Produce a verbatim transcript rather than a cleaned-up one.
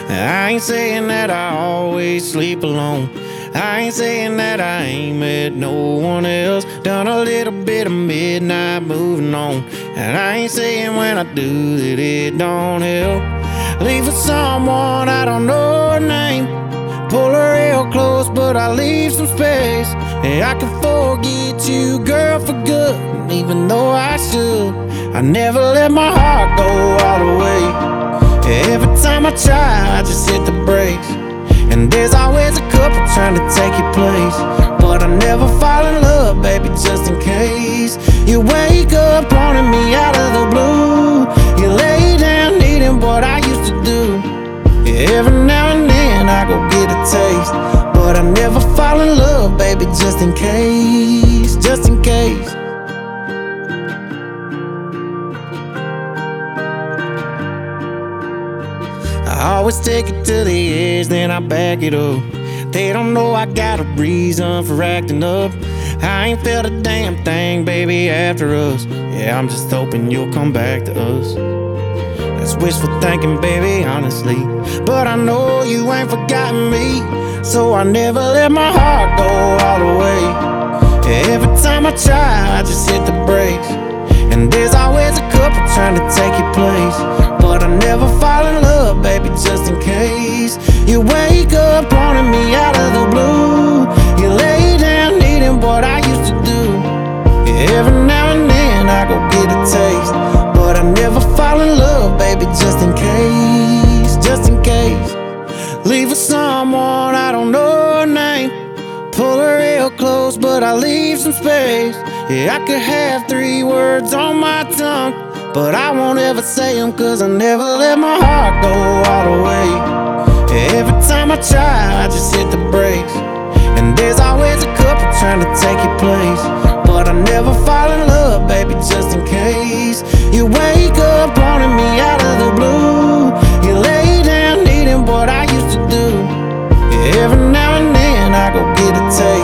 I ain't saying that I always sleep alone. I ain't saying that I ain't met no one else. Done a little bit of midnight moving on. And I ain't saying when I do that it don't help. Leave for someone I don't know her name. Pull her real close, but I leave some space. And I can forget you, girl, for good. And even though I should, I never let my heart go all the way. Every time I try, I just hit the brakes. And there's always a couple trying to take your place. But I never fall in love, baby, just in case. You wake up wanting me out of the blue. You lay down needing what I used to do. Yeah, every now and then I go get a taste. But I never fall in love, baby, just in case. Just in case. I always take it to the edge, then I back it up. They don't know I got a reason for acting up. I ain't felt a damn thing, baby, after us. Yeah, I'm just hoping you'll come back to us. That's wishful thinking, baby, honestly. But I know you ain't forgotten me, so I never let my heart go all the way. Every time I try, I just hit the brakes. And there's always a couple trying to take your place. But I never fall in love, baby, just in case. You wake up wanting me out of the blue. You lay down needing what I used to do. Yeah, every now and then I go get a taste. But I never fall in love, baby, just in case. Just in case. Leave for someone I don't know her name. Pull her real close, but I leave some space. Yeah, I could have three words on my tongue, but I won't ever say them, cause I never let my heart go all the way. Every time I try, I just hit the brakes. And there's always a couple trying to take your place. But I never fall in love, baby, just in case. You wake up wanting me out of the blue. You lay down needing what I used to do. Yeah, every now and then I go get a taste.